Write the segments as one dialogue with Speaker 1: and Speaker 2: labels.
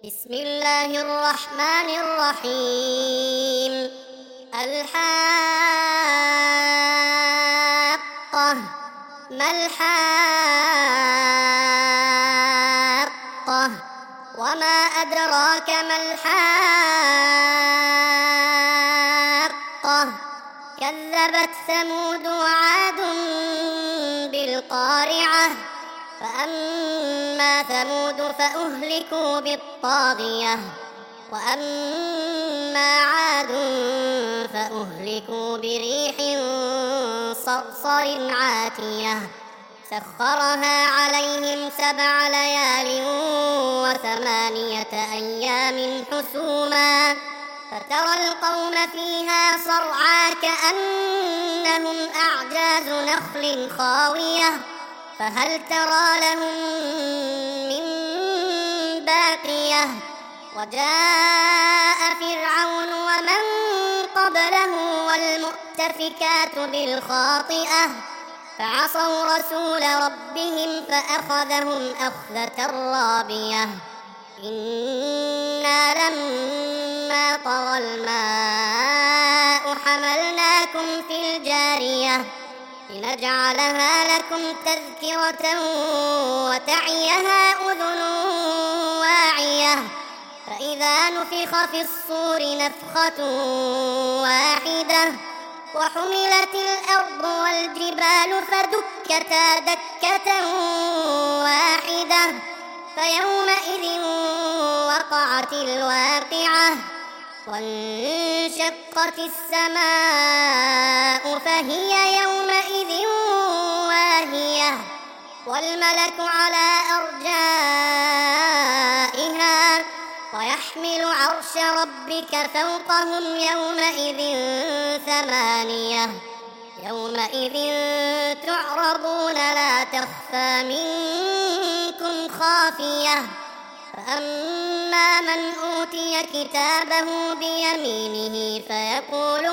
Speaker 1: بسم الله الرحمن الرحيم. الحاقة. ما الحاقة؟ وما أدراك ما الحاقة؟ كذبت ثمود وعاد بالقارعة. فأما ثمود فأهلكوا بالطاغية، وأما عاد فأهلكوا بريح صرصر عاتية سخرها عليهم 7 ليال و8 أيام حسوما، فترى القوم فيها صرعى كأنهم أعجاز نخل خاوية، فهل ترى لهم من باقية؟ وجاء فرعون ومن قبله والمؤتفكات بالخاطئة فعصوا رسول ربهم فأخذهم أخذة رابية. إنا لما طغى الماء حملناكم في الجارية لنجعلها لكم تذكرة وتعيها أذن واعية. فإذا نفخ في الصور نفخة واحدة وحملت الأرض والجبال فدكتا دكة واحدة فيومئذ وقعت الواقعة، وانشقت السماء فهي يومئذ واهية، والملك على أرجائها ويحمل عرش ربك فوقهم يومئذ 8. يومئذ تعرضون لا تخفى منكم خافية. فأما من أوتي كتابه بيمينه فيقول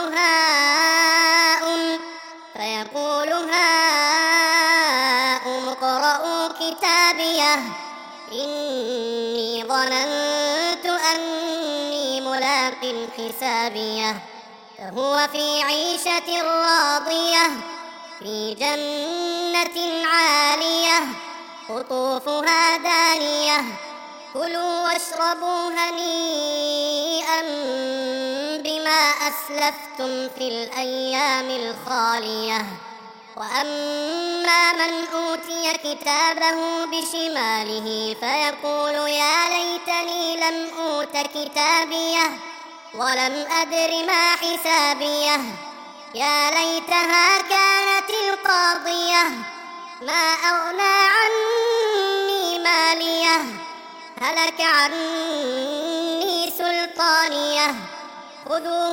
Speaker 1: هاؤم اقرءوا كتابيه إني ظننت أني ملاق حسابيه. فهو في عيشة راضية في جنة عالية قطوفها دانية. كلوا واشربوا هنيئا بما أسلفتم في الأيام الخالية. وأما من أوتي كتابه بشماله فيقول يا ليتني لم أوت كتابيه ولم أدر ما حسابيه. يا ليتها كانت القاضية ما أغنى عني ماليه هلك عني سلطانيه. خذوه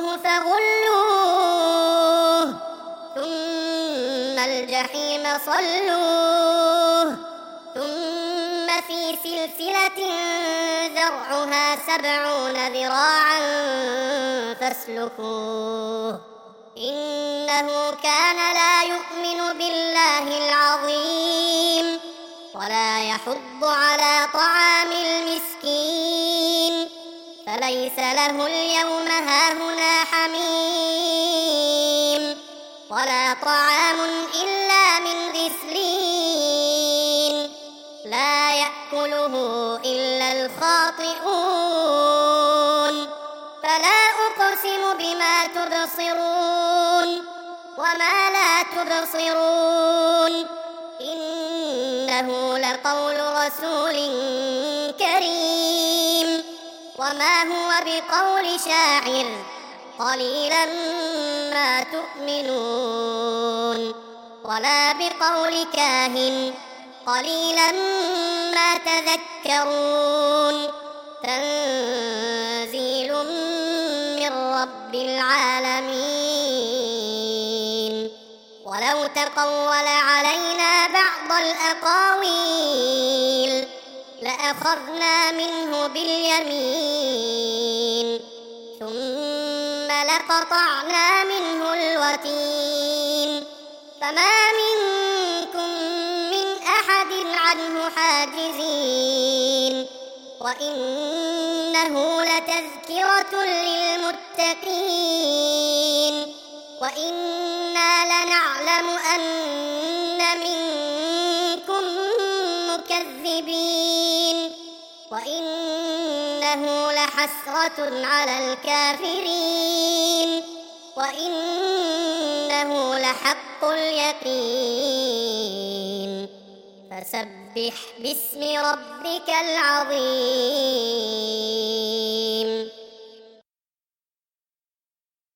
Speaker 1: فغلوه ثم الجحيم صلوه ثم في سلسلة ذرعها 70 ذراعا فاسلكوه إنه كان لا يؤمن بالله العظيم ولا يحض على طعام المسكين. فليس له اليوم هاهنا حميم ولا طعام إلا من غسلين لا يأكله إلا الخاطئون. فلا أقسم بما تبصرون وما لا تبصرون إنه لقول رسول كريم وما هو بقول شاعر قليلا ما تؤمنون ولا بقول كاهن قليلا ما تذكرون. تنزيل من رب العالمين. ولو تقول علينا بعض الأقاويل لأخذنا منه باليمين ثم لقطعنا منه الوتين. فما منكم من أحد عنه حاجزين وإنه وإنه لتذكرة للمتقين وإنا لنعلم أن منكم مكذبين وإنه لحسرة على الكافرين وإنه لحق اليقين فسبح باسم ربك العظيم.